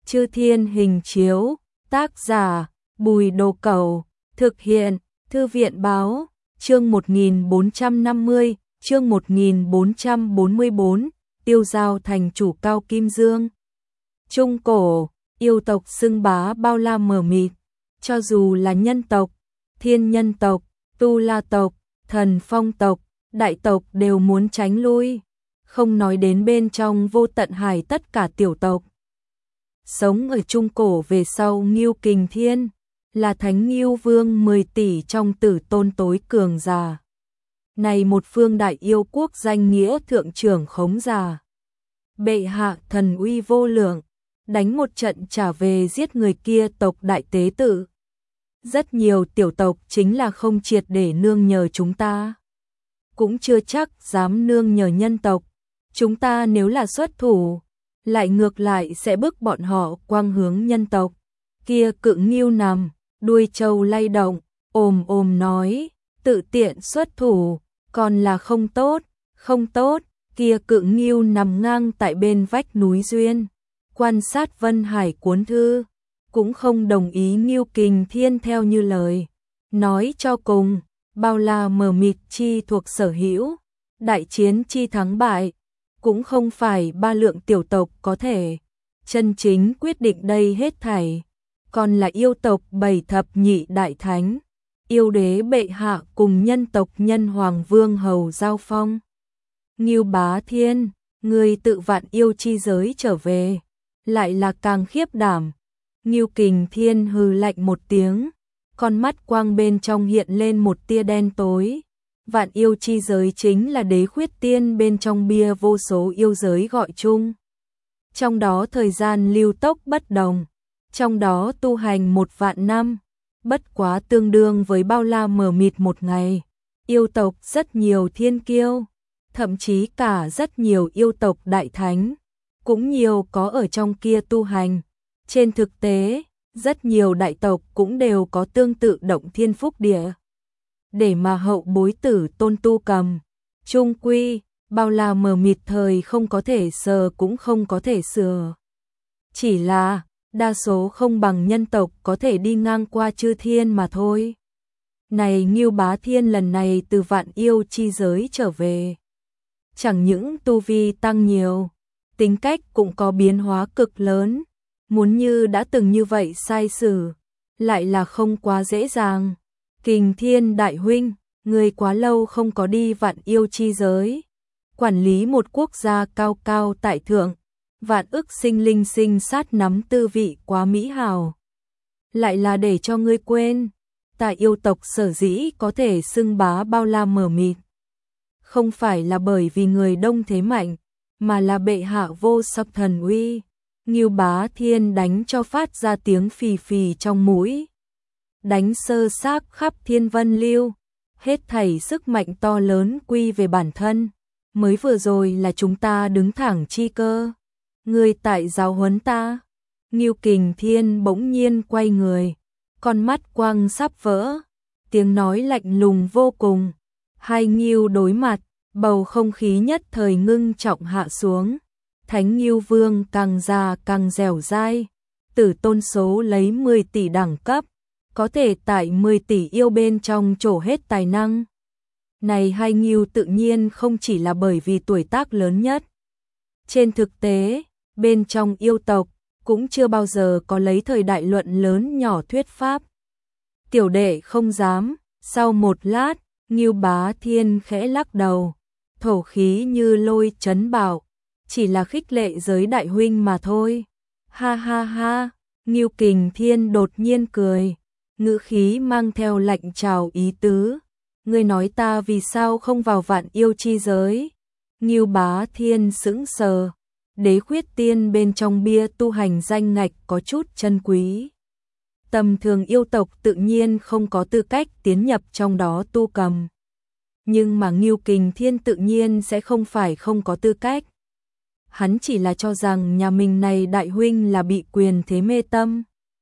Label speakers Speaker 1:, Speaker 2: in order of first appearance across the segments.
Speaker 1: Chư Thiên Hình Chiếu, tác giả, Bùi Đồ Cẩu, thực hiện, Thư viện báo, chương 1450, chương 1444, tiêu giao thành chủ Cao Kim Dương. Trung cổ, yêu tộc xưng bá bao la mờ mịt, cho dù là nhân tộc, thiên nhân tộc, tu la tộc, thần phong tộc, đại tộc đều muốn tránh lui, không nói đến bên trong vô tận hải tất cả tiểu tộc. Sống ở Trung cổ về sau Ngưu Kình Thiên, là Thánh Ngưu Vương 10 tỷ trong tử tôn tối cường giả. Này một phương đại yêu quốc danh nghĩa thượng trưởng khống giả. Bệ hạ thần uy vô lượng, đánh một trận trả về giết người kia tộc đại tế tự. Rất nhiều tiểu tộc chính là không triệt để nương nhờ chúng ta. Cũng chưa chắc dám nương nhờ nhân tộc. Chúng ta nếu là xuất thủ, lại ngược lại sẽ bức bọn họ quang hướng nhân tộc. Kia cự ngưu nằm, đuôi trâu lay động, ồm nói, tự tiện xuất thủ, còn là không tốt, không tốt. Kia cự ngưu nằm ngang tại bên vách núi duyên, quan sát Vân Hải cuốn thư, cũng không đồng ý Ngưu Kình Thiên theo như lời. Nói cho cùng, bao la mờ mịt chi thuộc sở hữu, đại chiến chi thắng bại, cũng không phải ba lượng tiểu tộc có thể chân chính quyết định đây hết thảy, còn là yêu tộc bảy thập nhị đại thánh, yêu đế bệ hạ cùng nhân tộc nhân hoàng vương hầu giao phong. Ngưu Bá Thiên, người tự vạn yêu chi giới trở về, lại là càng khiếp đảm. Ngưu Kình Thiên hừ lạnh một tiếng, con mắt quang bên trong hiện lên một tia đen tối. Vạn yêu chi giới chính là đế khuyết tiên bên trong bia vô số yêu giới gọi chung. Trong đó thời gian lưu tốc bất đồng, trong đó tu hành 1.000 năm, bất quá tương đương với bao la mờ mịt một ngày. Yêu tộc rất nhiều thiên kiêu, thậm chí cả rất nhiều yêu tộc đại thánh, cũng nhiều có ở trong kia tu hành. Trên thực tế, rất nhiều đại tộc cũng đều có tương tự động thiên phúc địa. Để mà hậu bối tử tôn tu cầm, chung quy, bao la mờ mịt thời không có thể sờ cũng không có thể sửa. Chỉ là, đa số không bằng nhân tộc có thể đi ngang qua chư thiên mà thôi. Này Ngưu Bá Thiên lần này từ vạn yêu chi giới trở về. Chẳng những tu vi tăng nhiều, tính cách cũng có biến hóa cực lớn. Muốn như đã từng như vậy sai sử, lại là không quá dễ dàng. Kình Thiên đại huynh, người quá lâu không có đi vạn yêu chi giới. Quản lý một quốc gia cao cao tại thượng, vạn ức sinh linh sinh sát nắm tư vị quá mỹ hào. Lại là để cho ngươi quên, tại yêu tộc sở dĩ có thể xưng bá bao la mờ mịt. Không phải là bởi vì người đông thế mạnh, mà là bệ hạ vô song thần uy. Ngưu Bá Thiên đánh cho phát ra tiếng phì phì trong mũi. Đánh sơ xác khắp thiên vân lưu, hết thảy sức mạnh to lớn quy về bản thân. Mới vừa rồi là chúng ta đứng thẳng chi cơ. Người tại giáo huấn ta. Ngưu Kình Thiên bỗng nhiên quay người, con mắt quang sắp vỡ, tiếng nói lạnh lùng vô cùng. Hai Ngưu đối mặt, bầu không khí nhất thời ngưng trọng hạ xuống. Thánh Ngưu Vương càng già càng dẻo dai, tử tôn số lấy 10 tỷ đẳng cấp, có thể tại 10 tỷ yêu bên trong trổ hết tài năng. Này hai Ngưu tự nhiên không chỉ là bởi vì tuổi tác lớn nhất. Trên thực tế, bên trong yêu tộc, cũng chưa bao giờ có lấy thời đại luận lớn nhỏ thuyết pháp. Tiểu đệ không dám. Sau một lát, Ngưu Bá Thiên khẽ lắc đầu, thổ khí như lôi chấn bảo. Chỉ là khích lệ giới đại huynh mà thôi. Ha ha ha, Ngưu Kình Thiên đột nhiên cười, ngữ khí mang theo lạnh trào ý tứ. Ngươi nói ta vì sao không vào vạn yêu chi giới? Ngưu Bá Thiên sững sờ, đế khuyết tiên bên trong bia tu hành danh ngạch có chút chân quý. Tầm thường yêu tộc tự nhiên không có tư cách tiến nhập trong đó tu cầm. Nhưng mà Ngưu Kình Thiên tự nhiên sẽ không phải không có tư cách. Hắn chỉ là cho rằng nhà mình này đại huynh là bị quyền thế mê tâm,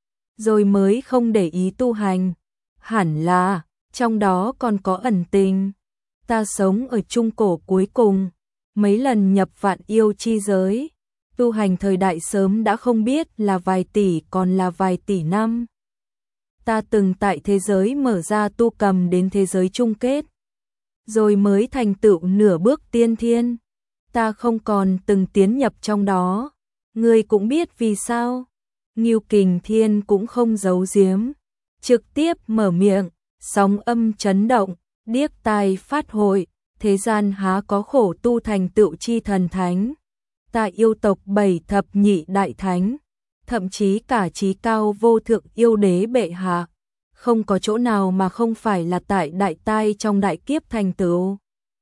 Speaker 1: rồi mới không để ý tu hành. Hẳn là, trong đó còn có ẩn tình. Ta sống ở trung cổ cuối cùng, mấy lần nhập vạn yêu chi giới, tu hành thời đại sớm đã không biết là vài tỷ còn là vài tỷ năm. Ta từng tại thế giới mở ra tu cầm đến thế giới chung kết, rồi mới thành tựu nửa bước tiên thiên. Ta không còn từng tiến nhập trong đó. Ngươi cũng biết vì sao. Ngưu Kình Thiên cũng không giấu giếm, trực tiếp mở miệng, sóng âm chấn động, điếc tai phát hội, thế gian há có khổ tu thành tựu chi thần thánh. Ta yêu tộc 7 thập nhị đại thánh, thậm chí cả chí cao vô thượng yêu đế bệ hạ, không có chỗ nào mà không phải là tại đại tai trong đại kiếp thành tựu.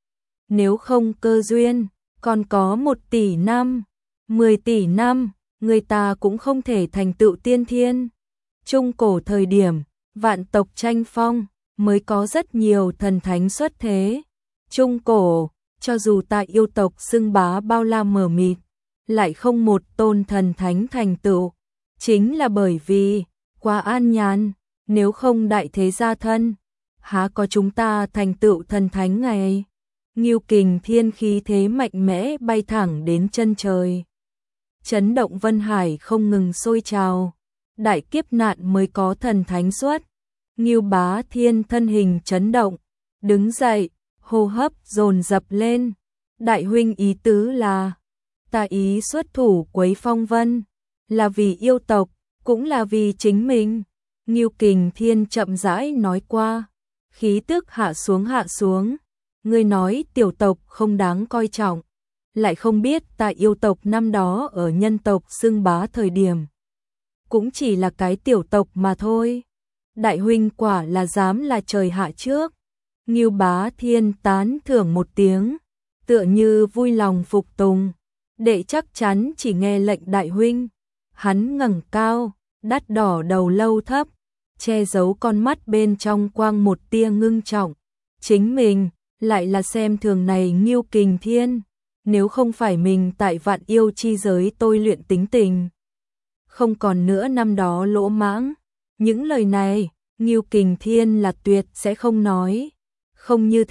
Speaker 1: Nếu không cơ duyên, còn có 1 tỷ năm, 10 tỷ năm, người ta cũng không thể thành tựu tiên thiên. Trung cổ thời điểm, vạn tộc tranh phong, mới có rất nhiều thần thánh xuất thế. Trung cổ, cho dù tại yêu tộc xưng bá bao la mờ mịt, lại không một tôn thần thánh thành tựu. Chính là bởi vì, quá an nhàn, nếu không đại thế gia thân, há có chúng ta thành tựu thần thánh ngày. Ngưu Kình Thiên khí thế mạnh mẽ bay thẳng đến chân trời. Chấn động Vân Hải không ngừng sôi trào, đại kiếp nạn mới có thần thánh xuất. Ngưu Bá Thiên thân hình chấn động, đứng dậy, hô hấp dồn dập lên. Đại huynh ý tứ là, ta ý xuất thủ quấy phong vân, là vì yêu tộc, cũng là vì chính mình. Ngưu Kình Thiên chậm rãi nói qua, khí tức hạ xuống. Ngươi nói tiểu tộc không đáng coi trọng, lại không biết tại yêu tộc năm đó ở nhân tộc xưng bá thời điểm, cũng chỉ là cái tiểu tộc mà thôi. Đại huynh quả là dám là trời hạ trước. Ngưu Bá Thiên tán thưởng một tiếng, tựa như vui lòng phục tùng. Đệ chắc chắn chỉ nghe lệnh đại huynh. Hắn ngẩng cao, đắt đỏ đầu lâu thấp, che giấu con mắt bên trong quang một tia ngưng trọng. Chính mình lại là xem thường này Ngưu Kình Thiên, nếu không phải mình tại vạn yêu chi giới tôi luyện tính tình, không còn nữa năm đó lỗ mãng. Những lời này, Ngưu Kình Thiên là tuyệt sẽ không nói. Không như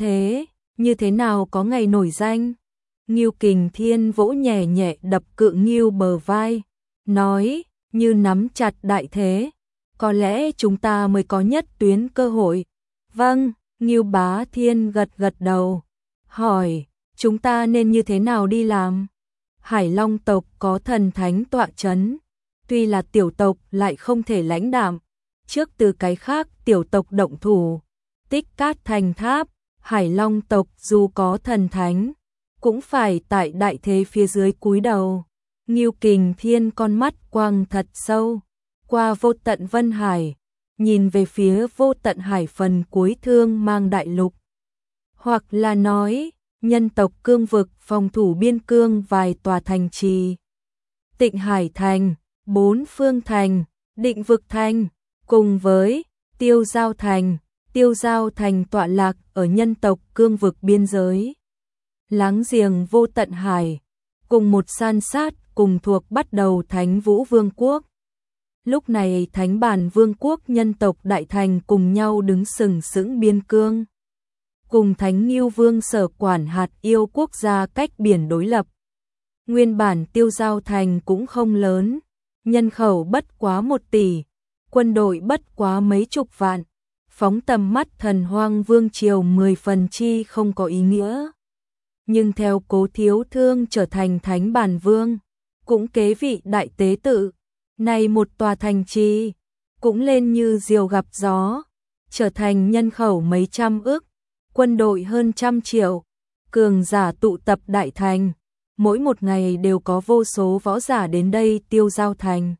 Speaker 1: thế nào có ngày nổi danh. Ngưu Kình Thiên vỗ nhẹ nhẹ đập Cự Ngưu bờ vai, nói, như nắm chặt đại thế, có lẽ chúng ta mới có nhất tuyến cơ hội. Vâng, Ngưu Bá Thiên gật gật đầu, hỏi, chúng ta nên như thế nào đi làm? Hải Long tộc có thần thánh tọa chấn, tuy là tiểu tộc lại không thể lãnh đạm, trước từ cái khác tiểu tộc động thủ, Tích Cát thành tháp. Hải Long tộc dù có thần thánh, cũng phải tại đại thế phía dưới cúi đầu. Ngưu Kình Thiên con mắt quang thật sâu, qua vô tận Vân Hải, nhìn về phía vô tận hải phần cuối thương mang đại lục. Hoặc là nói, nhân tộc cương vực phòng thủ biên cương vài tòa thành trì. Tịnh Hải Thành, Bốn Phương Thành, Định Vực Thành, cùng với Tiêu Giao Thành. Tiêu Giao Thành tọa lạc ở nhân tộc cương vực biên giới, láng giềng vô tận hải, cùng một san sát cùng thuộc bắt đầu Thánh Vũ Vương quốc. Lúc này Thánh Bản Vương quốc nhân tộc Đại Thành cùng nhau đứng sừng sững biên cương, cùng Thánh Ngưu Vương sở quản hạt yêu quốc gia cách biển đối lập. Nguyên bản Tiêu Giao Thành cũng không lớn, nhân khẩu bất quá 1 tỷ, quân đội bất quá mấy chục vạn. Phóng tầm mắt Thần Hoang Vương triều 10 phần chi không có ý nghĩa. Nhưng theo Cố Thiếu Thương trở thành Thánh Bản Vương, cũng kế vị đại tế tự, này một tòa thành trì cũng lên như diều gặp gió, trở thành nhân khẩu mấy trăm ức, quân đội hơn 100 triệu, cường giả tụ tập đại thành, mỗi một ngày đều có vô số võ giả đến đây Tiêu Giao Thành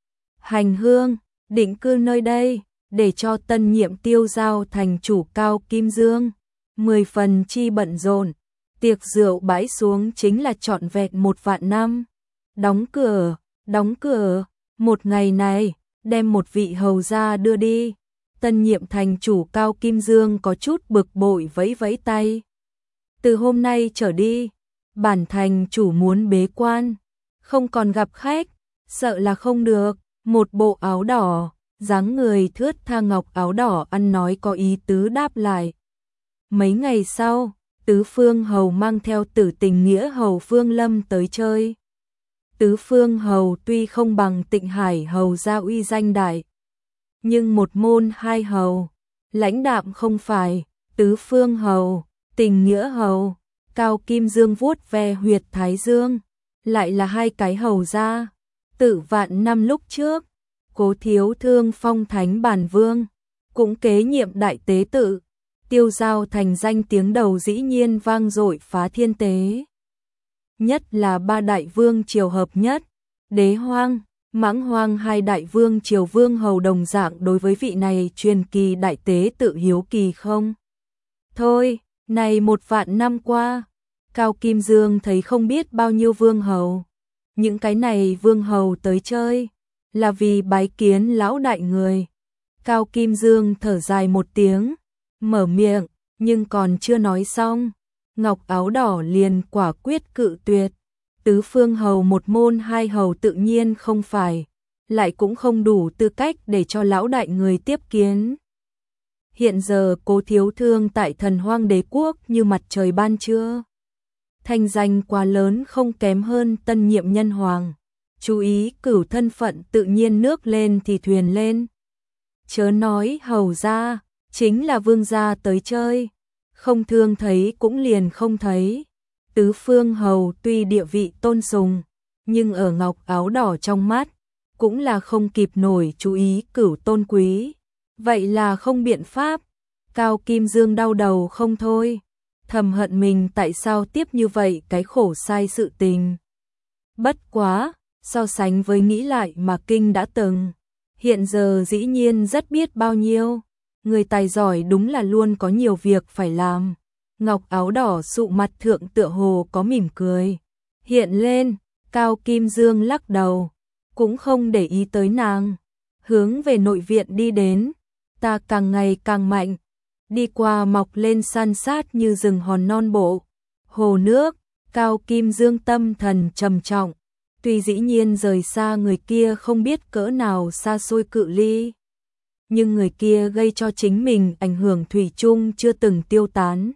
Speaker 1: hành hương, định cư nơi đây, để cho tân nhiệm Tiêu Giao Thành chủ Cao Kim Dương 10 phần chi bận rộn. Tiệc rượu bãi xuống chính là trọn vẹn 1 vạn năm. Đóng cửa, một ngày này, đem một vị hầu gia đưa đi. Tân nhiệm thành chủ Cao Kim Dương có chút bực bội vẫy vẫy tay. Từ hôm nay trở đi, bản thành chủ muốn bế quan, không còn gặp khách, sợ là không được. Một bộ áo đỏ, dáng người thướt tha ngọc áo đỏ ăn nói có ý tứ đáp lại. Mấy ngày sau, Tứ Phương Hầu mang theo Tử Tình Nghĩa Hầu Phương Lâm tới chơi. Tứ Phương Hầu tuy không bằng Tịnh Hải Hầu gia uy danh đại, nhưng một môn hai hầu, lãnh đạm không phải. Tứ Phương Hầu, Tình Nghĩa Hầu, Cao Kim Dương vuốt ve huyệt thái dương, lại là hai cái hầu gia. Tự vạn năm lúc trước, Cố Thiếu Thương phong thánh bản vương, cũng kế nhiệm đại tế tự, tiêu giao thành danh tiếng đầu dĩ nhiên vang dội phá thiên tế. Nhất là ba đại vương triều hợp nhất, Đế Hoang, Mãng Hoang hai đại vương triều vương hầu đồng dạng đối với vị này truyền kỳ đại tế tự hiếu kỳ không. Thôi, này một vạn năm qua, Cao Kim Dương thấy không biết bao nhiêu vương hầu. Những cái này vương hầu tới chơi, là vì bái kiến lão đại người. Cao Kim Dương thở dài một tiếng, mở miệng, nhưng còn chưa nói xong. Ngọc Áo Đỏ liền quả quyết cự tuyệt. Tứ Phương Hầu một môn hai hầu tự nhiên không phải, lại cũng không đủ tư cách để cho lão đại người tiếp kiến. Hiện giờ Cố Thiếu Thương tại Thần Hoang Đế Quốc như mặt trời ban trưa. Thành danh quá lớn không kém hơn tân nhiệm nhân hoàng. Chú ý cửu thân phận tự nhiên nước lên thì thuyền lên. Chớ nói hầu gia, chính là vương gia tới chơi. Không thương thấy cũng liền không thấy. Tứ Phương Hầu tuy địa vị tôn sùng, nhưng ở Ngọc Áo Đỏ trong mắt, cũng là không kịp nổi chú ý cửu tôn quý. Vậy là không biện pháp. Cao Kim Dương đau đầu không thôi, thầm hận mình tại sao tiếp như vậy cái khổ sai sự tình. Bất quá, so sánh với nghĩ lại mà kinh đã từng, hiện giờ dĩ nhiên rất biết bao nhiêu. Người tài giỏi đúng là luôn có nhiều việc phải làm. Ngọc Áo Đỏ sụ mặt thượng tựa hồ có mỉm cười hiện lên. Cao Kim Dương lắc đầu, cũng không để ý tới nàng, hướng về nội viện đi đến. Ta càng ngày càng mạnh, đi qua mọc lên san sát như rừng hòn non bộ, hồ nước. Cao Kim Dương tâm thần trầm trọng, tuy dĩ nhiên rời xa người kia không biết cỡ nào xa xôi cự ly, nhưng người kia gây cho chính mình ảnh hưởng thủy chung chưa từng tiêu tán.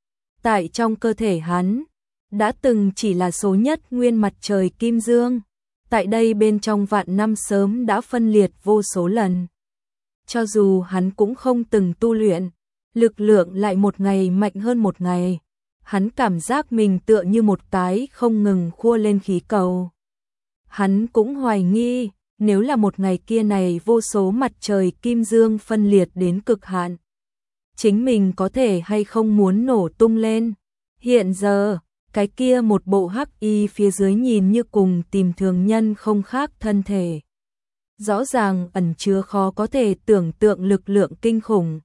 Speaker 1: Tại trong cơ thể hắn, đã từng chỉ là số nhất nguyên mặt trời Kim Dương, tại đây bên trong vạn năm sớm đã phân liệt vô số lần. Cho dù hắn cũng không từng tu luyện, lực lượng lại một ngày mạnh hơn một ngày. Hắn cảm giác mình tựa như một cái không ngừng khua lên khí cầu. Hắn cũng hoài nghi, nếu là một ngày kia này vô số mặt trời Kim Dương phân liệt đến cực hạn, chính mình có thể hay không muốn nổ tung lên. Hiện giờ, cái kia một bộ hắc y phía dưới nhìn như cùng tìm thường nhân không khác thân thể. Rõ ràng ẩn chứa khó có thể tưởng tượng lực lượng kinh khủng.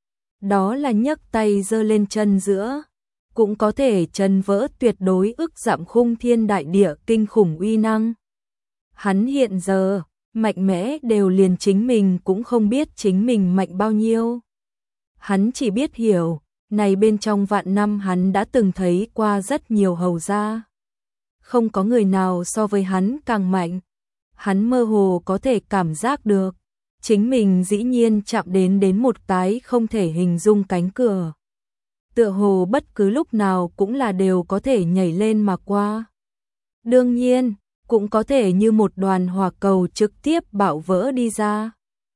Speaker 1: Đó là nhấc tay giơ lên chân giữa, cũng có thể chân vỡ tuyệt đối ức dặm khung thiên đại địa kinh khủng uy năng. Hắn hiện giờ, mạnh mẽ đều liền chính mình cũng không biết chính mình mạnh bao nhiêu. Hắn chỉ biết hiểu, này bên trong vạn năm hắn đã từng thấy qua rất nhiều hầu gia. Không có người nào so với hắn càng mạnh. Hắn mơ hồ có thể cảm giác được, chính mình dĩ nhiên chạm đến một cái không thể hình dung cánh cửa. Tựa hồ bất cứ lúc nào cũng là đều có thể nhảy lên mà qua. Đương nhiên, cũng có thể như một đoàn hỏa cầu trực tiếp bạo vỡ đi ra.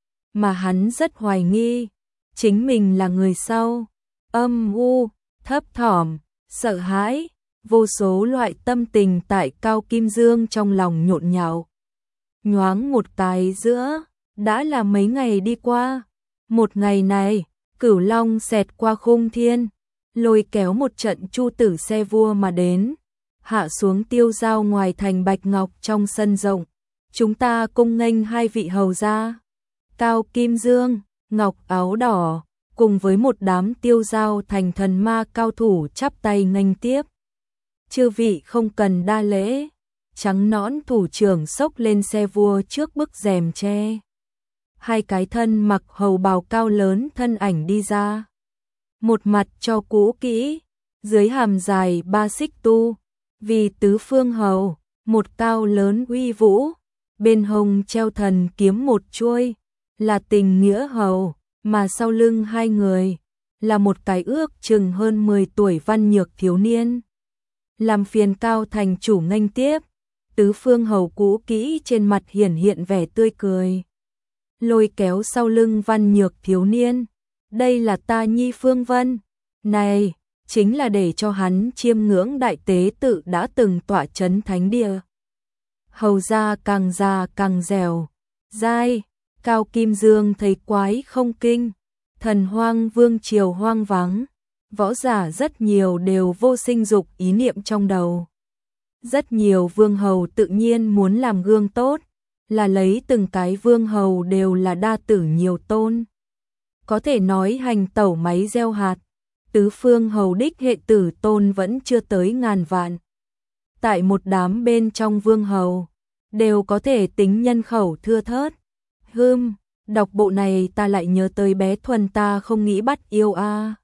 Speaker 1: Mà hắn rất hoài nghi, chính mình là người sau. Âm u, thấp thỏm, sợ hãi, vô số loại tâm tình tại Cao Kim Dương trong lòng nhộn nhạo. Nhoáng một cái giữa, đã là mấy ngày đi qua. Một ngày này, Cửu Long xẹt qua khung thiên, lôi kéo một trận chu tử xe vua mà đến, hạ xuống tiêu giao ngoài thành Bạch Ngọc trong sân rộng. Chúng ta cung nghênh hai vị hầu gia. Cao Kim Dương, Ngọc Áo Đỏ, cùng với một đám tiêu giao thành thần ma cao thủ chắp tay nghênh tiếp. Chư vị không cần đa lễ. Trắng nõn thủ trưởng xốc lên xe vua trước bức rèm tre. Hai cái thân mặc hầu bào cao lớn thân ảnh đi ra. Một mặt cho cũ kỹ, dưới hàm dài 3 xích tu, vì tứ phương hầu, một cao lớn uy vũ, bên hông treo thần kiếm một chuôi, là Tình Nghĩa hầu, mà sau lưng hai người, là một cái ước chừng hơn 10 tuổi văn nhược thiếu niên. Làm phiền Cao thành chủ nghênh tiếp. Tứ Phương Hầu cũ kỹ trên mặt hiển hiện vẻ tươi cười. Lôi kéo sau lưng Văn Nhược thiếu niên. Đây là ta nhi Phương Vân. Này, chính là để cho hắn chiêm ngưỡng đại tế tự đã từng tọa chấn thánh địa. Hầu gia càng già càng dẻo. Dai, Cao Kim Dương thấy quái không kinh. Thần hoang vương triều hoang vắng. Võ giả rất nhiều đều vô sinh dục ý niệm trong đầu. Rất nhiều vương hầu tự nhiên muốn làm gương tốt, là lấy từng cái vương hầu đều là đa tử nhiều tôn. Có thể nói hành tẩu máy gieo hạt, tứ phương hầu đích hệ tử tôn vẫn chưa tới ngàn vạn. Tại một đám bên trong vương hầu, đều có thể tính nhân khẩu thưa thớt. Đọc bộ này ta lại nhớ tới bé Thuần ta không nghĩ bắt yêu a.